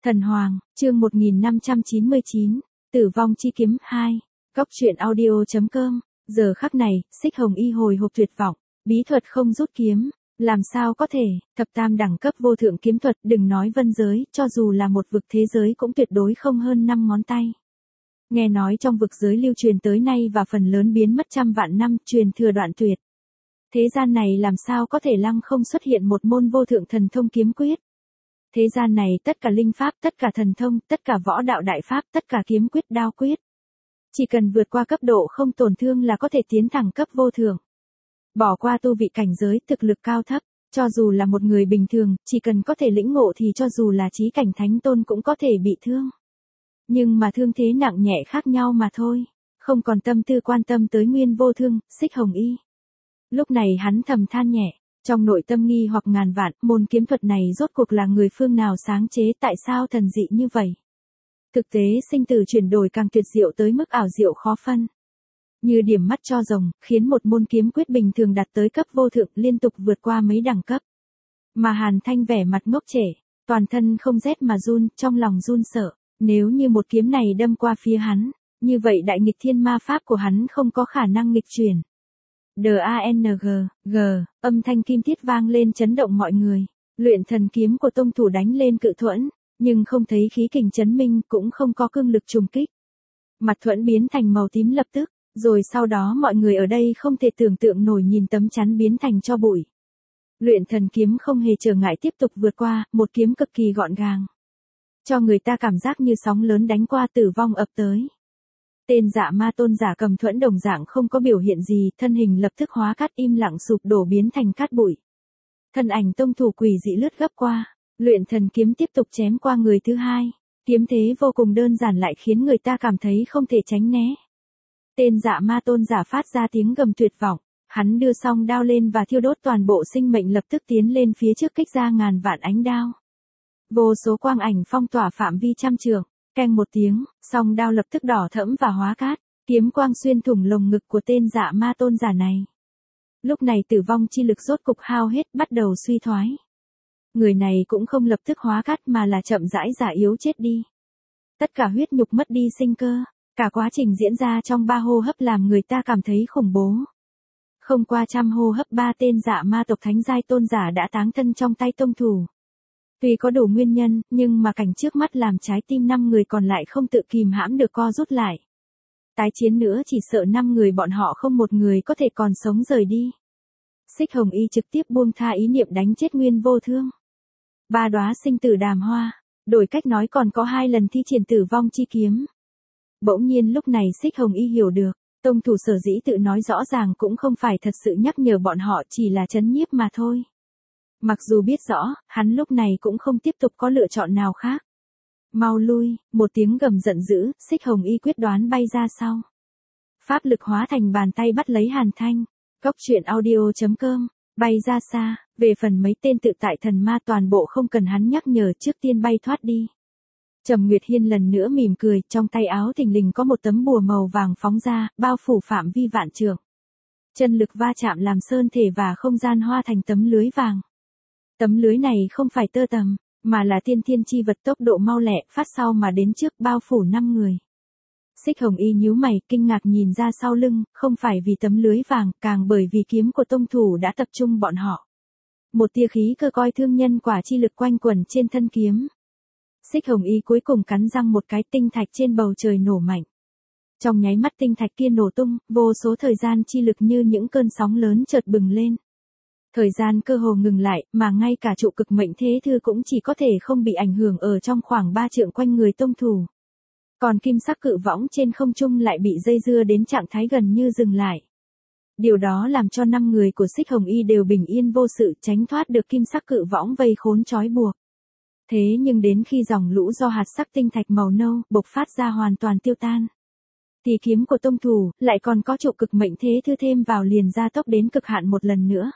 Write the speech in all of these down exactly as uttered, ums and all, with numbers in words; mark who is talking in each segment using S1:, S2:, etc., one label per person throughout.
S1: Thần Hoàng, chương một nghìn năm trăm chín mươi chín, Tử vong chi kiếm hai, Cóc truyện audio chấm com, giờ khắc này, Xích Hồng Y hồi hộp tuyệt vọng, bí thuật không rút kiếm, làm sao có thể, thập tam đẳng cấp vô thượng kiếm thuật, đừng nói vân giới, cho dù là một vực thế giới cũng tuyệt đối không hơn năm ngón tay. Nghe nói trong vực giới lưu truyền tới nay và phần lớn biến mất trăm vạn năm, truyền thừa đoạn tuyệt. Thế gian này làm sao có thể lăng không xuất hiện một môn vô thượng thần thông kiếm quyết. Thế gian này tất cả linh pháp, tất cả thần thông, tất cả võ đạo đại pháp, tất cả kiếm quyết đao quyết. Chỉ cần vượt qua cấp độ không tổn thương là có thể tiến thẳng cấp vô thượng. Bỏ qua tu vị cảnh giới, thực lực cao thấp, cho dù là một người bình thường, chỉ cần có thể lĩnh ngộ thì cho dù là chí cảnh thánh tôn cũng có thể bị thương. Nhưng mà thương thế nặng nhẹ khác nhau mà thôi, không còn tâm tư quan tâm tới nguyên vô thương, Xích Hồng Y. Lúc này hắn thầm than nhẹ. Trong nội tâm nghi hoặc ngàn vạn, môn kiếm thuật này rốt cuộc là người phương nào sáng chế, tại sao thần dị như vậy? Thực tế sinh tử chuyển đổi càng tuyệt diệu tới mức ảo diệu khó phân. Như điểm mắt cho rồng, khiến một môn kiếm quyết bình thường đạt tới cấp vô thượng liên tục vượt qua mấy đẳng cấp. Mà Hàn Thanh vẻ mặt ngốc trệ, toàn thân không rét mà run, trong lòng run sợ, nếu như một kiếm này đâm qua phía hắn, như vậy đại nghịch thiên ma pháp của hắn không có khả năng nghịch chuyển. D-A-N-G, G, âm thanh kim thiết vang lên chấn động mọi người. Luyện thần kiếm của tông thủ đánh lên cự thuẫn, nhưng không thấy khí kình chấn minh, cũng không có cương lực trùng kích. Mặt thuẫn biến thành màu tím lập tức, rồi sau đó mọi người ở đây không thể tưởng tượng nổi nhìn tấm chắn biến thành tro bụi. Luyện thần kiếm không hề trở ngại tiếp tục vượt qua, một kiếm cực kỳ gọn gàng. Cho người ta cảm giác như sóng lớn đánh qua tử vong ập tới. Tên Dạ Ma Tôn giả cầm thuẫn đồng dạng không có biểu hiện gì, thân hình lập tức hóa cát im lặng sụp đổ biến thành cát bụi. Thân ảnh tông thủ quỷ dị lướt gấp qua, luyện thần kiếm tiếp tục chém qua người thứ hai, kiếm thế vô cùng đơn giản lại khiến người ta cảm thấy không thể tránh né. Tên Dạ Ma Tôn giả phát ra tiếng gầm tuyệt vọng, hắn đưa song đao lên và thiêu đốt toàn bộ sinh mệnh lập tức tiến lên phía trước kích ra ngàn vạn ánh đao. Vô số quang ảnh phong tỏa phạm vi trăm trượng. Keng một tiếng, song đao lập tức đỏ thẫm và hóa cát, kiếm quang xuyên thủng lồng ngực của tên Dạ Ma Tôn giả này. Lúc này tử vong chi lực rốt cục hao hết, bắt đầu suy thoái. Người này cũng không lập tức hóa cát mà là chậm rãi già yếu chết đi. Tất cả huyết nhục mất đi sinh cơ, cả quá trình diễn ra trong ba hô hấp làm người ta cảm thấy khủng bố. Không qua trăm hô hấp ba tên Dạ Ma tộc thánh giai tôn giả đã táng thân trong tay tông thủ. Tuy có đủ nguyên nhân, nhưng mà cảnh trước mắt làm trái tim năm người còn lại không tự kìm hãm được co rút lại. Tái chiến nữa chỉ sợ năm người bọn họ không một người có thể còn sống rời đi. Xích Hồng Y trực tiếp buông tha ý niệm đánh chết nguyên vô thương. Ba đóa sinh tử đàm hoa, đổi cách nói còn có hai lần thi triển tử vong chi kiếm. Bỗng nhiên lúc này Xích Hồng Y hiểu được, tông thủ sở dĩ tự nói rõ ràng cũng không phải thật sự nhắc nhở bọn họ, chỉ là trấn nhiếp mà thôi. Mặc dù biết rõ, hắn lúc này cũng không tiếp tục có lựa chọn nào khác. Mau lui, một tiếng gầm giận dữ, Xích Hồng Y quyết đoán bay ra sau. Pháp lực hóa thành bàn tay bắt lấy Hàn Thanh. Cóc truyện audio chấm com, bay ra xa, về phần mấy tên tự tại thần ma toàn bộ không cần hắn nhắc nhở trước tiên bay thoát đi. Trầm Nguyệt Hiên lần nữa mỉm cười, trong tay áo thình lình có một tấm bùa màu vàng phóng ra, bao phủ phạm vi vạn trượng. Chân lực va chạm làm sơn thể và không gian hoa thành tấm lưới vàng. Tấm lưới này không phải tơ tằm, mà là tiên thiên chi vật tốc độ mau lẹ, phát sau mà đến trước bao phủ năm người. Xích Hồng Y nhíu mày, kinh ngạc nhìn ra sau lưng, không phải vì tấm lưới vàng, càng bởi vì kiếm của tông thủ đã tập trung bọn họ. Một tia khí cơ coi thương nhân quả chi lực quanh quẩn trên thân kiếm. Xích Hồng Y cuối cùng cắn răng một cái, tinh thạch trên bầu trời nổ mạnh. Trong nháy mắt tinh thạch kia nổ tung, vô số thời gian chi lực như những cơn sóng lớn chợt bừng lên. Thời gian cơ hồ ngừng lại, mà ngay cả trụ cực mệnh thế thư cũng chỉ có thể không bị ảnh hưởng ở trong khoảng ba trượng quanh người tông thủ. Còn kim sắc cự võng trên không trung lại bị dây dưa đến trạng thái gần như dừng lại. Điều đó làm cho năm người của Xích Hồng Y đều bình yên vô sự, tránh thoát được kim sắc cự võng vây khốn trói buộc. Thế nhưng đến khi dòng lũ do hạt sắc tinh thạch màu nâu bộc phát ra hoàn toàn tiêu tan, thì kiếm của tông thủ lại còn có trụ cực mệnh thế thư thêm vào liền gia tốc đến cực hạn một lần nữa.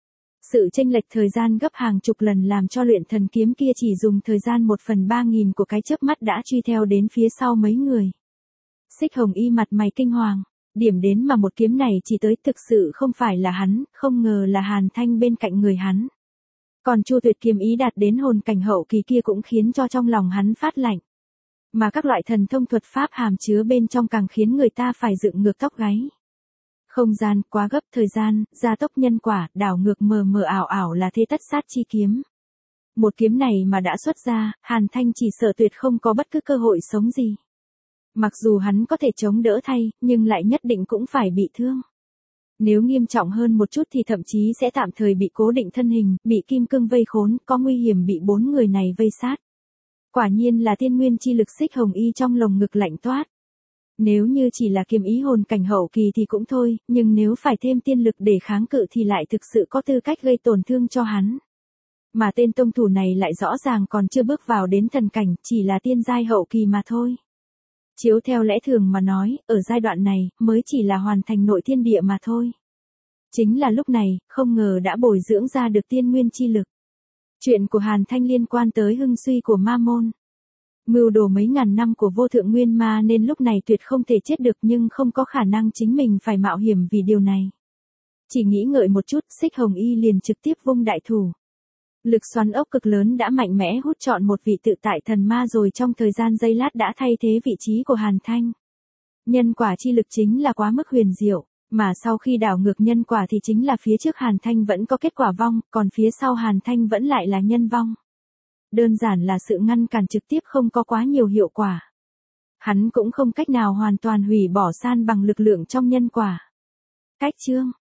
S1: Sự chênh lệch thời gian gấp hàng chục lần làm cho luyện thần kiếm kia chỉ dùng thời gian một phần ba nghìn của cái chớp mắt đã truy theo đến phía sau mấy người. Xích Hồng Y mặt mày kinh hoàng, điểm đến mà một kiếm này chỉ tới thực sự không phải là hắn, không ngờ là Hàn Thanh bên cạnh người hắn. Còn Chu Tuyệt kiếm ý đạt đến hồn cảnh hậu kỳ kia cũng khiến cho trong lòng hắn phát lạnh. Mà các loại thần thông thuật pháp hàm chứa bên trong càng khiến người ta phải dựng ngược tóc gáy. Không gian, quá gấp thời gian, gia tốc nhân quả, đảo ngược mờ mờ ảo ảo là thế tất sát chi kiếm. Một kiếm này mà đã xuất ra, Hàn Thanh chỉ sợ tuyệt không có bất cứ cơ hội sống gì. Mặc dù hắn có thể chống đỡ thay, nhưng lại nhất định cũng phải bị thương. Nếu nghiêm trọng hơn một chút thì thậm chí sẽ tạm thời bị cố định thân hình, bị kim cương vây khốn, có nguy hiểm bị bốn người này vây sát. Quả nhiên là tiên nguyên chi lực Xích Hồng Y trong lồng ngực lạnh toát. Nếu như chỉ là kiếm ý hồn cảnh hậu kỳ thì cũng thôi, nhưng nếu phải thêm tiên lực để kháng cự thì lại thực sự có tư cách gây tổn thương cho hắn. Mà tên tông thủ này lại rõ ràng còn chưa bước vào đến thần cảnh, chỉ là tiên giai hậu kỳ mà thôi. Chiếu theo lẽ thường mà nói, ở giai đoạn này, mới chỉ là hoàn thành nội thiên địa mà thôi. Chính là lúc này, không ngờ đã bồi dưỡng ra được tiên nguyên chi lực. Chuyện của Hàn Thanh liên quan tới hưng suy của ma môn. Mưu đồ mấy ngàn năm của vô thượng nguyên ma nên lúc này tuyệt không thể chết được nhưng không có khả năng chính mình phải mạo hiểm vì điều này. Chỉ nghĩ ngợi một chút, Xích Hồng Y liền trực tiếp vung đại thủ. Lực xoắn ốc cực lớn đã mạnh mẽ hút trọn một vị tự tại thần ma rồi trong thời gian giây lát đã thay thế vị trí của Hàn Thanh. Nhân quả chi lực chính là quá mức huyền diệu, mà sau khi đảo ngược nhân quả thì chính là phía trước Hàn Thanh vẫn có kết quả vong, còn phía sau Hàn Thanh vẫn lại là nhân vong. Đơn giản là sự ngăn cản trực tiếp không có quá nhiều hiệu quả. Hắn cũng không cách nào hoàn toàn hủy bỏ san bằng lực lượng trong nhân quả. Cách chương